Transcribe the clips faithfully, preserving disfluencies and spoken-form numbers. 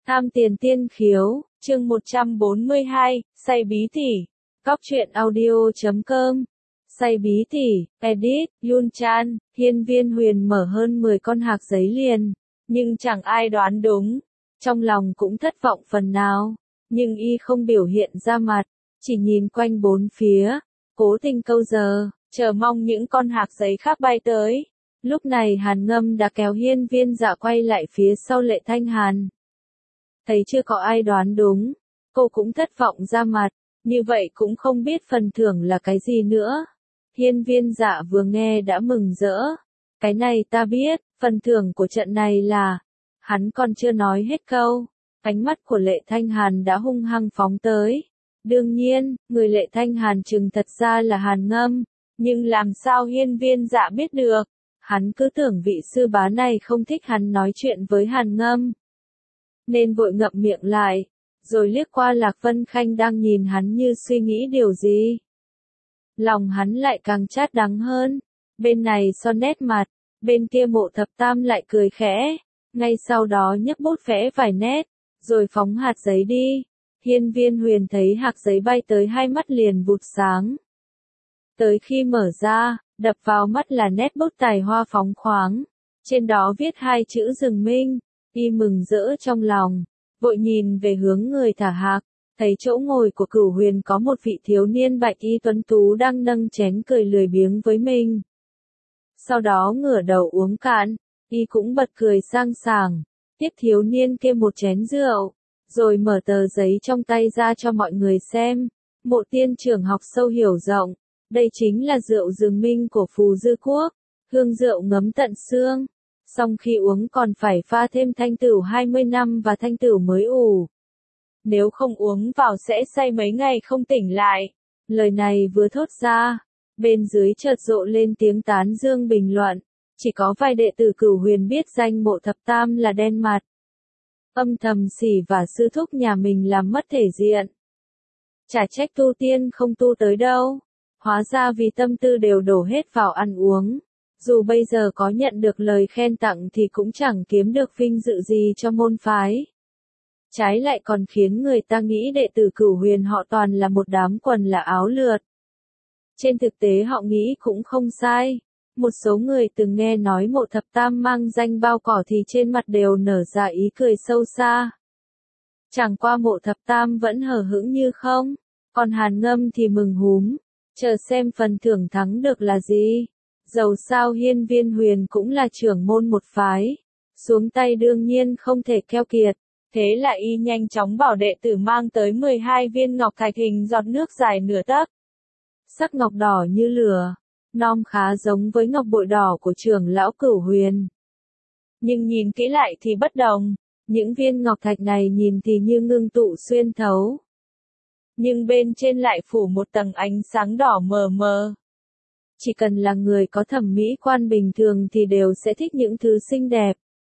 Tham tiền tiên khiếu, chương một trăm bốn mươi hai, say bí tỉ. Góc truyện audio chấm com. Say bí tỉ, edit, Yun Chan, hiên viên huyền mở hơn mười con hạc giấy liền, nhưng chẳng ai đoán đúng. Trong lòng cũng thất vọng phần nào, nhưng y không biểu hiện ra mặt, chỉ nhìn quanh bốn phía, cố tình câu giờ, chờ mong những con hạc giấy khác bay tới. Lúc này Hàn Ngâm đã kéo hiên viên dạ quay lại phía sau Lệ Thanh Hàn. Thấy chưa có ai đoán đúng, cô cũng thất vọng ra mặt, như vậy cũng không biết phần thưởng là cái gì nữa. Hiên viên dạ vừa nghe đã mừng rỡ. Cái này ta biết, phần thưởng của trận này là... Hắn còn chưa nói hết câu, ánh mắt của Lệ Thanh Hàn đã hung hăng phóng tới. Đương nhiên, người Lệ Thanh Hàn chừng thật ra là Hàn Ngâm, nhưng làm sao hiên viên dạ biết được? Hắn cứ tưởng vị sư bá này không thích hắn nói chuyện với Hàn Ngâm, nên vội ngậm miệng lại, rồi liếc qua Lạc Vân Khanh đang nhìn hắn như suy nghĩ điều gì. Lòng hắn lại càng chát đắng hơn, bên này son nét mặt, bên kia Mộ Thập Tam lại cười khẽ, ngay sau đó nhấc bút vẽ vài nét, rồi phóng hạt giấy đi. Hiên viên huyền thấy hạt giấy bay tới hai mắt liền vụt sáng. Tới khi mở ra, đập vào mắt là nét bút tài hoa phóng khoáng, trên đó viết hai chữ Rừng Minh. Y mừng rỡ trong lòng, vội nhìn về hướng người thả hạc, thấy chỗ ngồi của Cửu Huyền có một vị thiếu niên bạch y tuấn tú đang nâng chén cười lười biếng với mình. Sau đó ngửa đầu uống cạn, y cũng bật cười sang sảng, tiếp thiếu niên kia một chén rượu, rồi mở tờ giấy trong tay ra cho mọi người xem. Mộ tiên trưởng học sâu hiểu rộng, đây chính là rượu Rừng Minh của Phù Dư Quốc, hương rượu ngấm tận xương. Xong khi uống còn phải pha thêm thanh tửu hai mươi năm và thanh tửu mới ủ. Nếu không uống vào sẽ say mấy ngày không tỉnh lại. Lời này vừa thốt ra, bên dưới chợt rộ lên tiếng tán dương bình luận. Chỉ có vài đệ tử Cửu Huyền biết danh Mộ Thập Tam là đen mặt. Âm thầm xỉ và sư thúc nhà mình làm mất thể diện. Chả trách tu tiên không tu tới đâu. Hóa ra vì tâm tư đều đổ hết vào ăn uống. Dù bây giờ có nhận được lời khen tặng thì cũng chẳng kiếm được vinh dự gì cho môn phái. Trái lại còn khiến người ta nghĩ đệ tử Cửu Huyền họ toàn là một đám quần là áo lượt. Trên thực tế họ nghĩ cũng không sai. Một số người từng nghe nói Mộ Thập Tam mang danh bao cỏ thì trên mặt đều nở ra ý cười sâu xa. Chẳng qua Mộ Thập Tam vẫn hờ hững như không, còn Hàn Ngâm thì mừng húm, chờ xem phần thưởng thắng được là gì. Dầu sao hiên viên huyền cũng là trưởng môn một phái, xuống tay đương nhiên không thể keo kiệt, thế là y nhanh chóng bảo đệ tử mang tới mười hai viên ngọc thạch hình giọt nước dài nửa tấc. Sắc ngọc đỏ như lửa, nom khá giống với ngọc bội đỏ của trưởng lão Cửu Huyền. Nhưng nhìn kỹ lại thì bất đồng, những viên ngọc thạch này nhìn thì như ngưng tụ xuyên thấu. Nhưng bên trên lại phủ một tầng ánh sáng đỏ mờ mờ. Chỉ cần là người có thẩm mỹ quan bình thường thì đều sẽ thích những thứ xinh đẹp.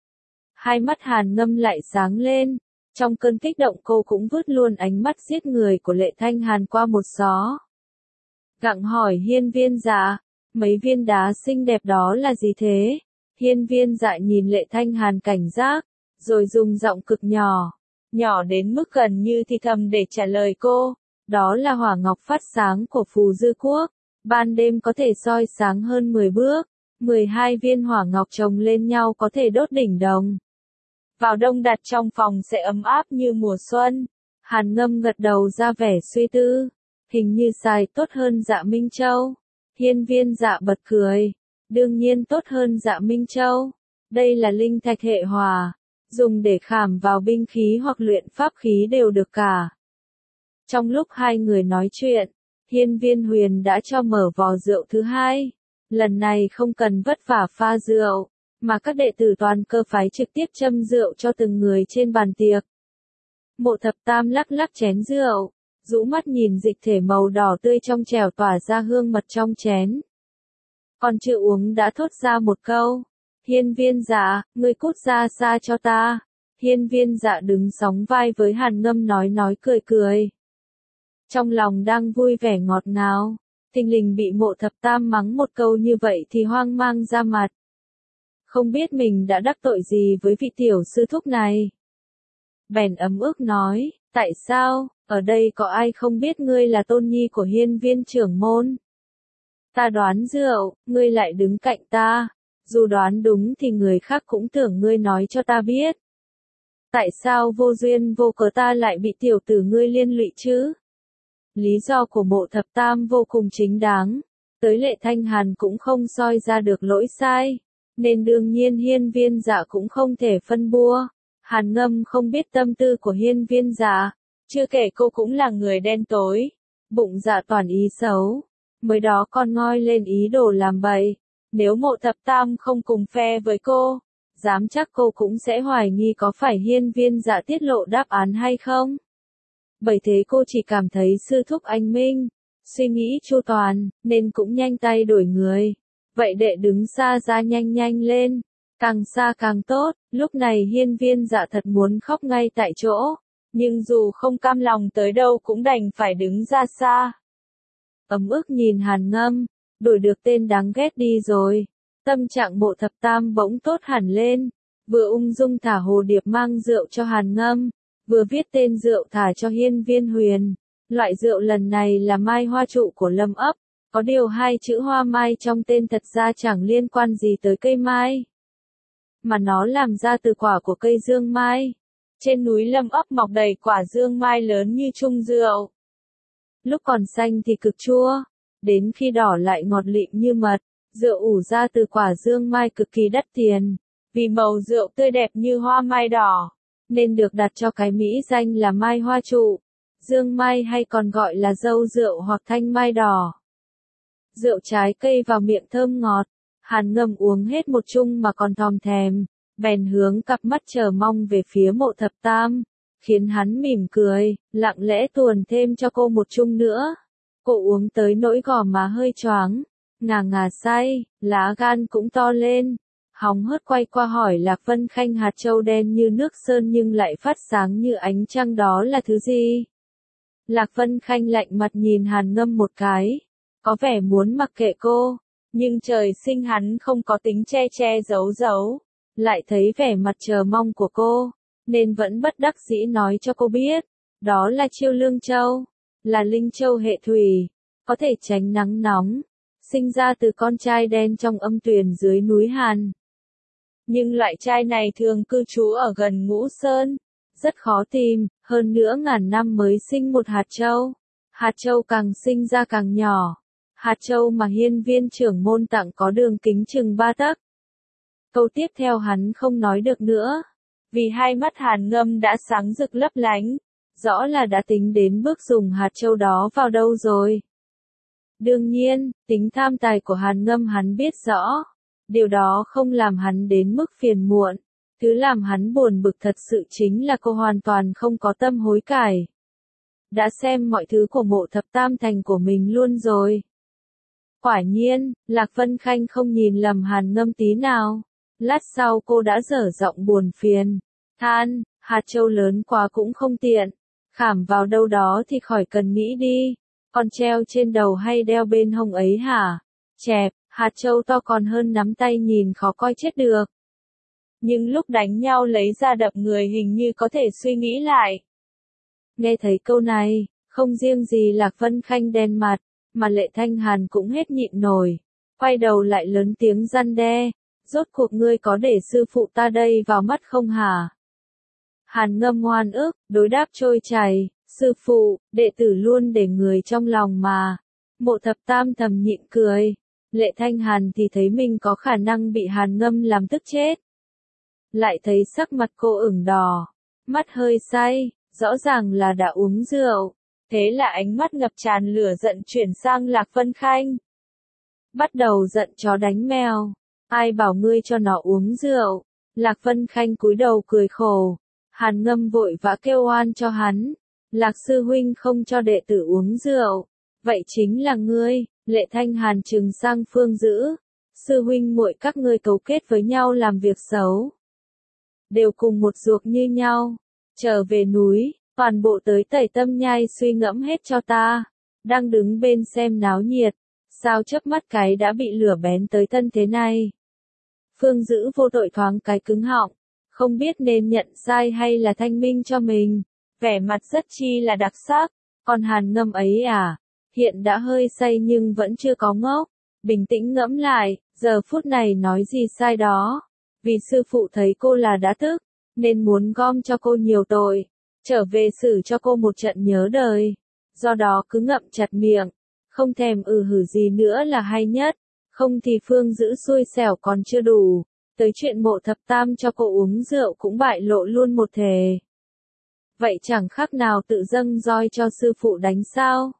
Hai mắt Hàn Ngâm lại sáng lên, trong cơn kích động cô cũng vứt luôn ánh mắt giết người của Lệ Thanh Hàn qua một gió. Gặng hỏi hiên viên dạ, mấy viên đá xinh đẹp đó là gì thế? Hiên viên dạ nhìn Lệ Thanh Hàn cảnh giác, rồi dùng giọng cực nhỏ, nhỏ đến mức gần như thì thầm để trả lời cô, đó là hỏa ngọc phát sáng của Phù Dư Quốc. Ban đêm có thể soi sáng hơn mười bước, mười hai viên hỏa ngọc chồng lên nhau có thể đốt đỉnh đồng. Vào đông đặt trong phòng sẽ ấm áp như mùa xuân. Hàn Ngâm gật đầu ra vẻ suy tư, hình như xài tốt hơn Dạ Minh Châu. Hiên viên dạ bật cười, đương nhiên tốt hơn Dạ Minh Châu. Đây là linh thạch hệ hỏa, dùng để khảm vào binh khí hoặc luyện pháp khí đều được cả. Trong lúc hai người nói chuyện, hiên viên huyền đã cho mở vò rượu thứ hai. Lần này không cần vất vả pha rượu, mà các đệ tử toàn cơ phái trực tiếp châm rượu cho từng người trên bàn tiệc. Mộ Thập Tam lắc lắc chén rượu, rũ mắt nhìn dịch thể màu đỏ tươi trong trẻo tỏa ra hương mật trong chén. Còn chưa uống đã thốt ra một câu, hiên viên dạ, ngươi cút ra xa cho ta. Hiên viên dạ đứng sóng vai với Hàn Ngâm nói nói cười cười. Trong lòng đang vui vẻ ngọt ngào, thình lình bị Mộ Thập Tam mắng một câu như vậy thì hoang mang ra mặt. Không biết mình đã đắc tội gì với vị tiểu sư thúc này. bèn ấm ức nói, tại sao, ở đây có ai không biết ngươi là tôn nhi của hiên viên trưởng môn? Ta đoán rượu, ngươi lại đứng cạnh ta, dù đoán đúng thì người khác cũng tưởng ngươi nói cho ta biết. Tại sao vô duyên vô cớ ta lại bị tiểu tử ngươi liên lụy chứ? Lý do của Mộ Thập Tam vô cùng chính đáng, tới Lệ Thanh Hàn cũng không soi ra được lỗi sai, nên đương nhiên hiên viên dạ cũng không thể phân bua. Hàn Ngâm không biết tâm tư của hiên viên dạ, chưa kể cô cũng là người đen tối, bụng dạ toàn ý xấu, mới đó còn ngoi lên ý đồ làm bậy. Nếu Mộ Thập Tam không cùng phe với cô, dám chắc cô cũng sẽ hoài nghi có phải hiên viên dạ tiết lộ đáp án hay không. Bởi thế cô chỉ cảm thấy sư thúc anh minh, suy nghĩ chu toàn, nên cũng nhanh tay đổi người. Vậy đệ đứng xa ra nhanh nhanh lên, càng xa càng tốt. Lúc này hiên viên dạ thật muốn khóc ngay tại chỗ, nhưng dù không cam lòng tới đâu cũng đành phải đứng ra xa. Ấm ức nhìn Hàn Ngâm, đổi được tên đáng ghét đi rồi. Tâm trạng Mộ Thập Tam bỗng tốt hẳn lên, vừa ung dung thả hồ điệp mang rượu cho Hàn Ngâm, vừa viết tên rượu thả cho hiên viên huyền. Loại rượu lần này là mai hoa trụ của Lâm ấp, có điều hai chữ hoa mai trong tên thật ra chẳng liên quan gì tới cây mai, mà nó làm ra từ quả của cây dương mai. Trên núi Lâm ấp mọc đầy quả dương mai lớn như chung rượu. Lúc còn xanh thì cực chua, đến khi đỏ lại ngọt lịm như mật. Rượu ủ ra từ quả dương mai cực kỳ đắt tiền, vì màu rượu tươi đẹp như hoa mai đỏ, nên được đặt cho cái mỹ danh là mai hoa trụ. Dương mai hay còn gọi là dâu rượu hoặc thanh mai đỏ. Rượu trái cây vào miệng thơm ngọt, Hàn Ngâm uống hết một chung mà còn thòm thèm, bèn hướng cặp mắt chờ mong về phía Mộ Thập Tam, khiến hắn mỉm cười, lặng lẽ tuồn thêm cho cô một chung nữa. Cô uống tới nỗi gò má hơi choáng, ngà ngà say, lá gan cũng to lên, hóng hớt quay qua hỏi Lạc Vân Khanh hạt châu đen như nước sơn nhưng lại phát sáng như ánh trăng đó là thứ gì? Lạc Vân Khanh lạnh mặt nhìn Hàn Ngâm một cái, có vẻ muốn mặc kệ cô, nhưng trời sinh hắn không có tính che che giấu giấu, lại thấy vẻ mặt chờ mong của cô, nên vẫn bất đắc dĩ nói cho cô biết, đó là chiêu lương châu, là linh châu hệ thủy, có thể tránh nắng nóng, sinh ra từ con trai đen trong âm tuyền dưới núi Hàn. Nhưng loại trai này thường cư trú ở gần Ngũ Sơn, rất khó tìm, hơn nữa ngàn năm mới sinh một hạt châu. Hạt châu càng sinh ra càng nhỏ. Hạt châu mà hiên viên trưởng môn tặng có đường kính chừng ba tấc. Câu tiếp theo hắn không nói được nữa, vì hai mắt Hàn Ngâm đã sáng rực lấp lánh, rõ là đã tính đến bước dùng hạt châu đó vào đâu rồi. Đương nhiên, tính tham tài của Hàn Ngâm hắn biết rõ, điều đó không làm hắn đến mức phiền muộn. Thứ làm hắn buồn bực thật sự chính là cô hoàn toàn không có tâm hối cải. Đã xem mọi thứ của Mộ Thập Tam thành của mình luôn rồi. Quả nhiên, Lạc Vân Khanh không nhìn lầm Hàn Ngâm tí nào. Lát sau cô đã dở giọng buồn phiền, than, hạt châu lớn quá cũng không tiện, khảm vào đâu đó thì khỏi cần nghĩ đi, còn treo trên đầu hay đeo bên hông ấy hả? Chẹp, hạt châu to còn hơn nắm tay nhìn khó coi chết được. Nhưng lúc đánh nhau lấy ra đập người hình như có thể suy nghĩ lại. Nghe thấy câu này, không riêng gì Lạc Vân Khanh đen mặt, mà Lệ Thanh Hàn cũng hết nhịn nổi, quay đầu lại lớn tiếng răn đe, rốt cuộc ngươi có để sư phụ ta đây vào mắt không hả? Hàn Ngâm ngoan ức, đối đáp trôi chảy, sư phụ, đệ tử luôn để người trong lòng mà. Mộ Thập Tam thầm nhịn cười, Lệ Thanh Hàn thì thấy mình có khả năng bị Hàn Ngâm làm tức chết. Lại thấy sắc mặt cô ửng đỏ, mắt hơi say, rõ ràng là đã uống rượu. Thế là ánh mắt ngập tràn lửa giận chuyển sang Lạc Vân Khanh. Bắt đầu giận chó đánh mèo, ai bảo ngươi cho nó uống rượu? Lạc Vân Khanh cúi đầu cười khổ. Hàn Ngâm vội vã kêu oan cho hắn, Lạc sư huynh không cho đệ tử uống rượu, vậy chính là ngươi. Lệ Thanh Hàn trừng sang Phương Dữ, sư huynh muội các ngươi cấu kết với nhau làm việc xấu, đều cùng một ruột như nhau. Trở về núi, toàn bộ tới Tẩy Tâm Nhai suy ngẫm hết cho ta. Đang đứng bên xem náo nhiệt, sao chớp mắt cái đã bị lửa bén tới thân thế này? Phương Dữ vô tội thoáng cái cứng họng, không biết nên nhận sai hay là thanh minh cho mình. Vẻ mặt rất chi là đặc sắc, còn Hàn Ngâm ấy à, hiện đã hơi say nhưng vẫn chưa có ngốc, bình tĩnh ngẫm lại, giờ phút này nói gì sai đó, vì sư phụ thấy cô là đã tức, nên muốn gom cho cô nhiều tội, trở về xử cho cô một trận nhớ đời, do đó cứ ngậm chặt miệng, không thèm ừ hử gì nữa là hay nhất, không thì Phương giữ xui xẻo còn chưa đủ, tới chuyện Mộ Thập Tam cho cô uống rượu cũng bại lộ luôn một thể. Vậy chẳng khác nào tự dâng roi cho sư phụ đánh sao?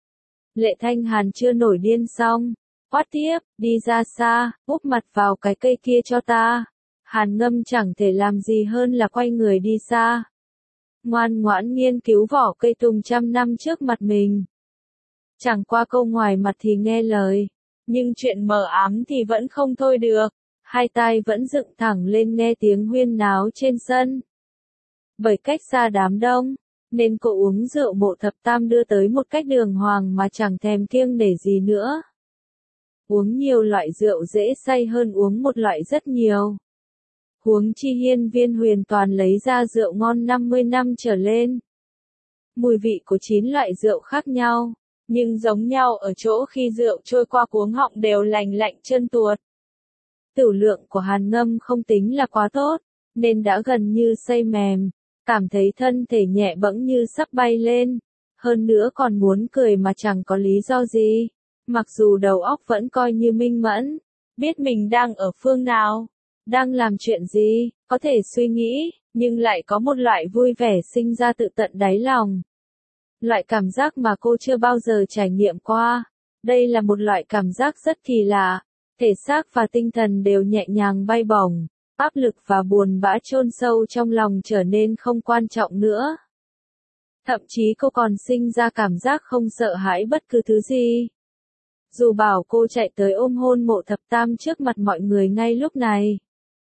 Lệ Thanh Hàn chưa nổi điên xong, quát tiếp, đi ra xa, úp mặt vào cái cây kia cho ta. Hàn Ngâm chẳng thể làm gì hơn là quay người đi xa. Ngoan ngoãn nghiên cứu vỏ cây tùng trăm năm trước mặt mình. Chẳng qua câu ngoài mặt thì nghe lời, nhưng chuyện mờ ám thì vẫn không thôi được, hai tai vẫn dựng thẳng lên nghe tiếng huyên náo trên sân. Bởi cách xa đám đông, nên cô uống rượu Mộ Thập Tam đưa tới một cách đường hoàng mà chẳng thèm kiêng nể gì nữa. Uống nhiều loại rượu dễ say hơn uống một loại rất nhiều. Huống chi Hiên Viên Huyền toàn lấy ra rượu ngon năm mươi năm trở lên. Mùi vị của chín loại rượu khác nhau, nhưng giống nhau ở chỗ khi rượu trôi qua cuống họng đều lành lạnh chân tuột. Tửu lượng của Hàn Ngâm không tính là quá tốt, nên đã gần như say mềm, cảm thấy thân thể nhẹ bẫng như sắp bay lên, hơn nữa còn muốn cười mà chẳng có lý do gì, mặc dù đầu óc vẫn coi như minh mẫn, biết mình đang ở phương nào, đang làm chuyện gì, có thể suy nghĩ, nhưng lại có một loại vui vẻ sinh ra tự tận đáy lòng. Loại cảm giác mà cô chưa bao giờ trải nghiệm qua. Đây là một loại cảm giác rất kỳ lạ, thể xác và tinh thần đều nhẹ nhàng bay bổng, áp lực và buồn bã chôn sâu trong lòng trở nên không quan trọng nữa. Thậm chí cô còn sinh ra cảm giác không sợ hãi bất cứ thứ gì. Dù bảo cô chạy tới ôm hôn Mộ Thập Tam trước mặt mọi người ngay lúc này,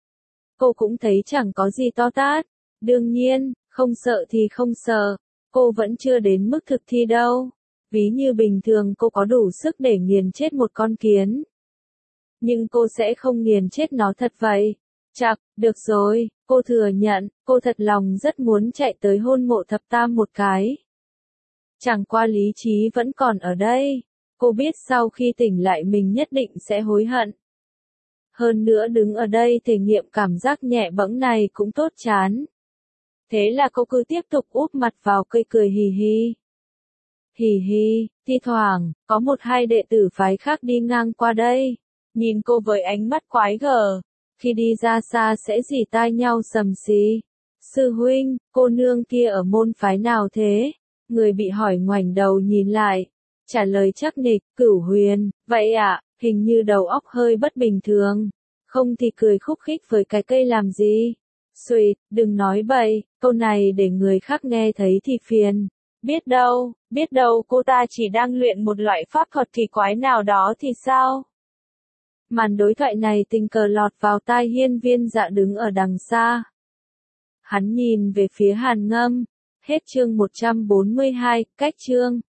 cô cũng thấy chẳng có gì to tát. Đương nhiên, không sợ thì không sợ, cô vẫn chưa đến mức thực thi đâu. Ví như bình thường cô có đủ sức để nghiền chết một con kiến. Nhưng cô sẽ không nghiền chết nó thật vậy. Chặt, được rồi, cô thừa nhận, cô thật lòng rất muốn chạy tới hôn Mộ Thập Tam một cái. Chẳng qua lý trí vẫn còn ở đây. Cô biết sau khi tỉnh lại mình nhất định sẽ hối hận. Hơn nữa đứng ở đây thể nghiệm cảm giác nhẹ bẫng này cũng tốt chán. Thế là cô cứ tiếp tục úp mặt vào cây cười hì hì. Hì hì, thi thoảng, có một hai đệ tử phái khác đi ngang qua đây. Nhìn cô với ánh mắt quái gở. Khi đi ra xa sẽ rỉ tai nhau sầm xì. Sư huynh, cô nương kia ở môn phái nào thế? Người bị hỏi ngoảnh đầu nhìn lại. Trả lời chắc nịch, Cửu Huyền. Vậy ạ, à, hình như đầu óc hơi bất bình thường. Không thì cười khúc khích với cái cây làm gì? Xùi, đừng nói bậy, câu này để người khác nghe thấy thì phiền. Biết đâu, biết đâu cô ta chỉ đang luyện một loại pháp thuật kỳ quái nào đó thì sao? Màn đối thoại này tình cờ lọt vào tai Hiên Viên Dạ đứng ở đằng xa. Hắn nhìn về phía Hàn Ngâm. Hết chương một trăm bốn mươi hai, cách chương.